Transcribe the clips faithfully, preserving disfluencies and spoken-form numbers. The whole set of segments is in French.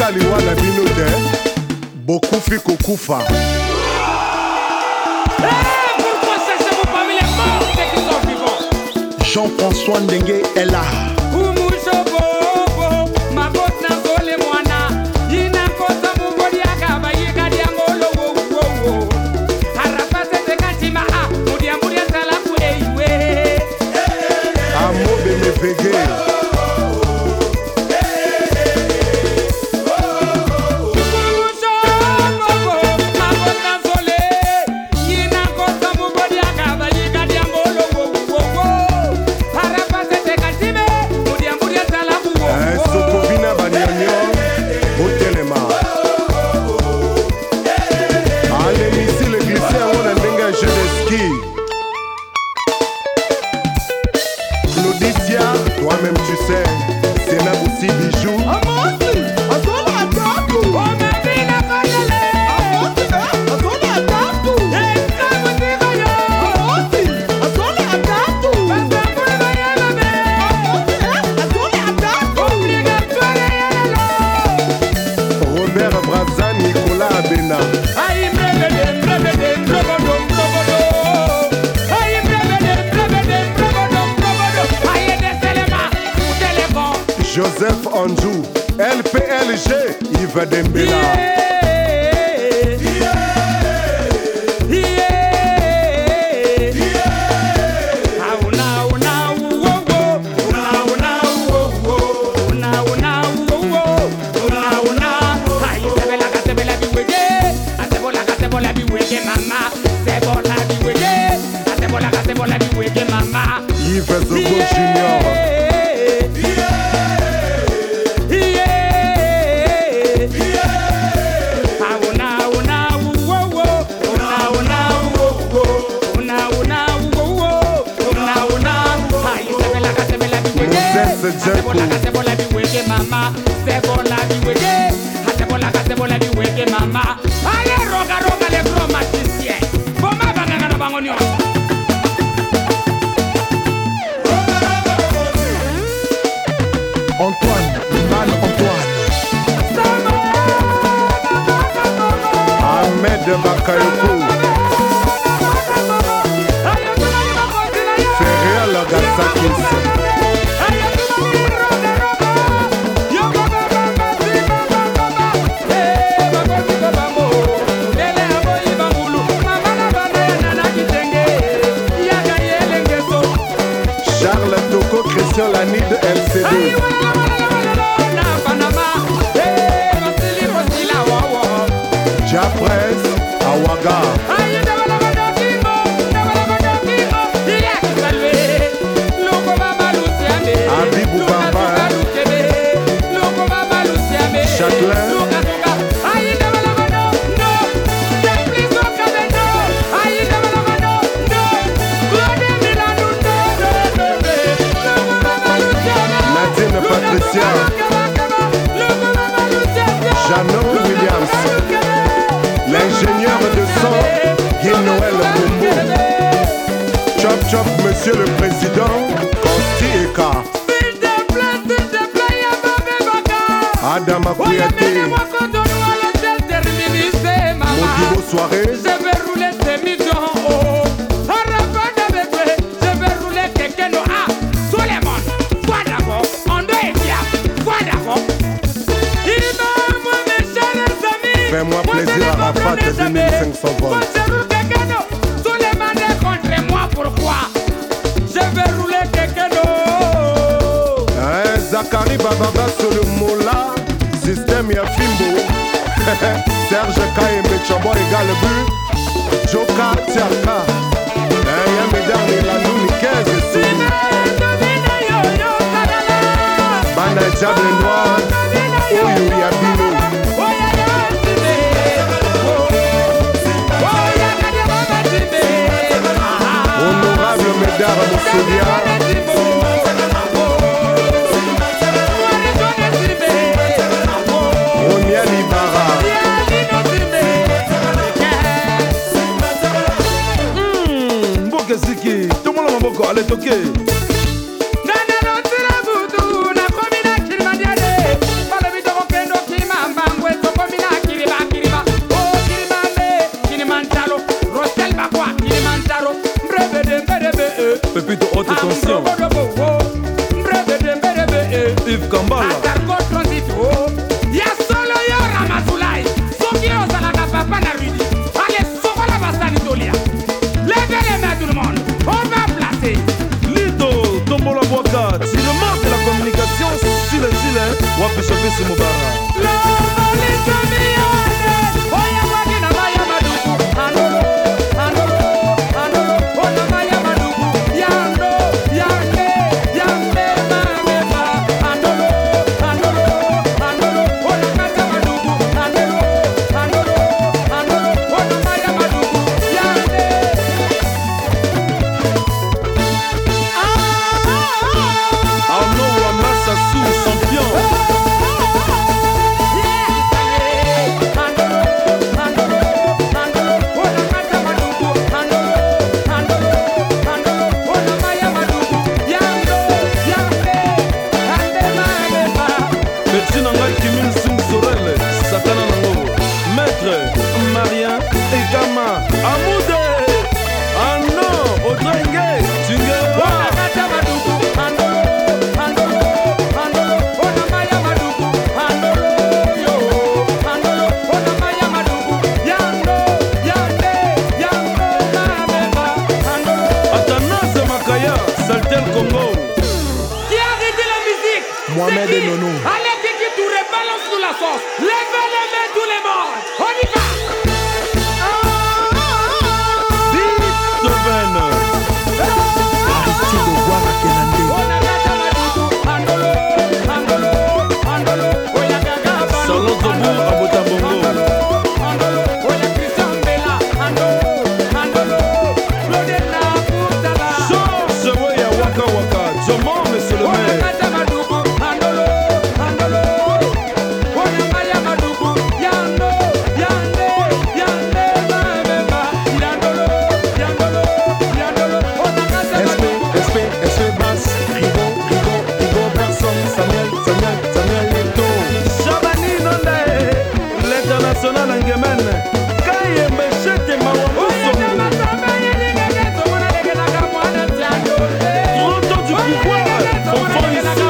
botika liwa na bino te bokufi kokufa. Pourquoi cherchez-vous parmi les morts dès qu'ils sont vivants? Jean-François Ndenge est là. Toi-même tu sais, c'est là aussi bijou. Robert Brazza, Nicolas Abena. Joseph Anjou, L P L G, Yves Dembela. Yeah, yeah, yeah, yeah. Now, now, now, whoa, whoa. Now, now, whoa, whoa. Now, now, whoa, whoa. Now, now. Ay, se ve la que se ve la biwege. Se ve la que se ve la biwege, mama. Se ve la biwege. Se ve la que se ve la biwege, mama. Yves Zogo Junior. Mama, se bola biwege, se bola se bola biwege mama. Allez roga roga les gros magiciens. Boma banga na bango nyo. Antoine, Man Antoine. Ahmed Bakayoko. Ferreira Lagasakis. Christian Lanide L C D. Japres Awaga. Abibou Bamba. Châtelain. Patricia. Jeannot Williams. L'ingénieur de son Guy Noël Boumbo. Chop chop monsieur le président Consti Eka. S'il te plaît, s'il te plaît, Yababebaka. Adama Kouyaté. Modibo Soirée. Je vais rouler ces missions en haut. Je vais rouler quelqu'un de A. Tout le monde. Quoi d'abord? Fais-moi plaisir à Rafat deux mille cinq cents volts. Tous les mandats contre moi, pourquoi? Je vais rouler quelqu'un d'autre. Hein, Zachary Bababa sur le Mola, système Yafimbo. Serge Kaye Chabo égale but. Joka Tiaka. Hein, Yamedar Milanou Nikez et Sini. Bana Diable Noir. Oyo Yabino. Honorable Médard Mousselia. Romia Libara. Hum, Mboke Siki, tout le monde a Mboko, allez toquer. Nana no tira butu, na komina kilmadiade. Palo bito kendo kimamba. Frère des nonos. Allez, Kiki Touré, balance nous la sauce. Levez les mains, tout le monde. On y va. Beethoven. Aristide Ouara Kenande. Salon Zobour à Botabongo. Georges Weya Waka Waka. Zoman, monsieur le maire. L'international Angemen. Kayembe Chete Mawambo Songo. trente ans du pouvoir. Fonfon Issou.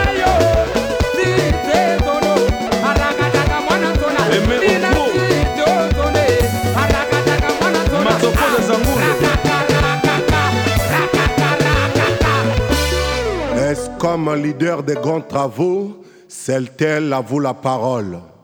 Aimé Okwo. Matoko de Zangour. Est-ce comme un leader des grands travaux, celle-t-elle avoue la parole?